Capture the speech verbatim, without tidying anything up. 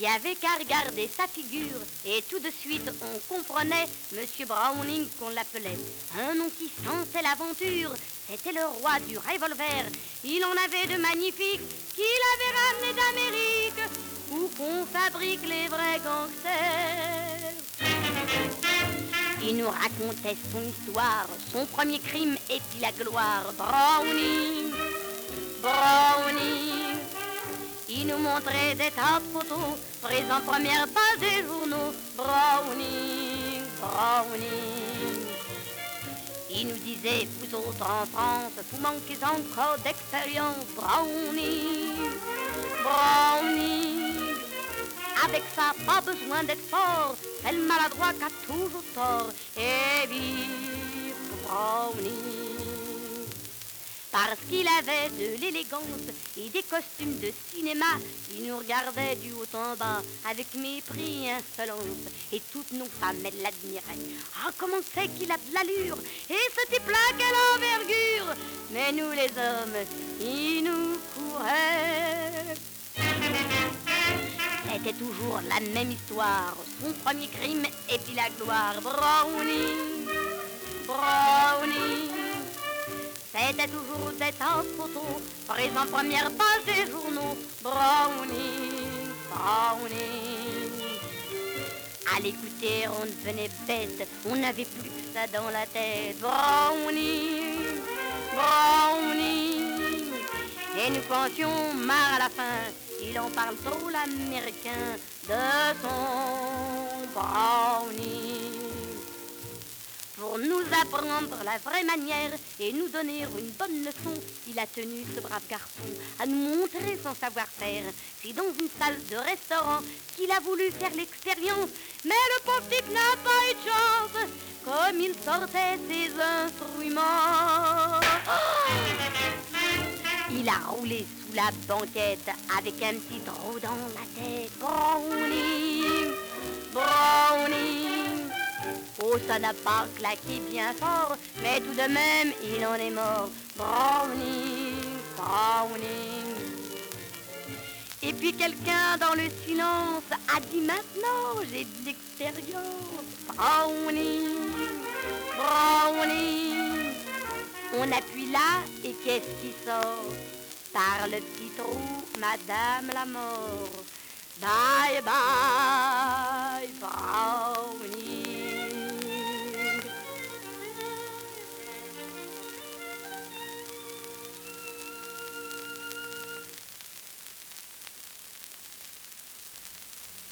n'y avait qu'à regarder sa figure, et tout de suite on comprenait Monsieur Browning qu'on l'appelait. Un nom qui sentait l'aventure, c'était le roi du revolver. Il en avait de magnifiques qu'il avait ramené d'Amérique, où qu'on fabrique les vrais gangsters. Il nous racontait son histoire, son premier crime et puis la gloire. Browning, Browning. Il nous montrait des tas de photos prises en première page des journaux. Browning, Browning. Il nous disait, vous autres en France, vous manquez encore d'expérience. Browning, Browning. Avec ça, pas besoin d'être fort, c'est le maladroit qui a toujours tort. Et vive Browning. Parce qu'il avait de l'élégance et des costumes de cinéma, il nous regardait du haut en bas avec mépris et insolence. Et toutes nos femmes, elles l'admiraient. Ah, comment c'est qu'il a de l'allure, et ce type-là, quelle envergure. Mais nous les hommes, il nous courait. C'était toujours la même histoire, son premier crime et puis la gloire. Browning, Browning. C'était toujours des tas de photos prises en première page des journaux. Browning, Browning. À l'écouter, on devenait bête, on n'avait plus que ça dans la tête. Browning, Browning. Et nous pensions marre à la fin, il en parle trop l'américain de son Browning. Pour nous apprendre la vraie manière et nous donner une bonne leçon, il a tenu ce brave garçon à nous montrer son savoir-faire. C'est dans une salle de restaurant qu'il a voulu faire l'expérience, mais le pauvre type n'a pas eu de chance, comme il sortait ses instruments. Il a roulé sous la banquette avec un petit trou dans la tête. Browning, Browning. Oh, ça n'a pas claqué bien fort, mais tout de même, il en est mort. Browning, Browning. Et puis quelqu'un dans le silence a dit maintenant, j'ai de l'expérience. Browning, Browning. On appuie là, et qu'est-ce qui sort? Par le petit trou, Madame la mort. Bye bye, Browning.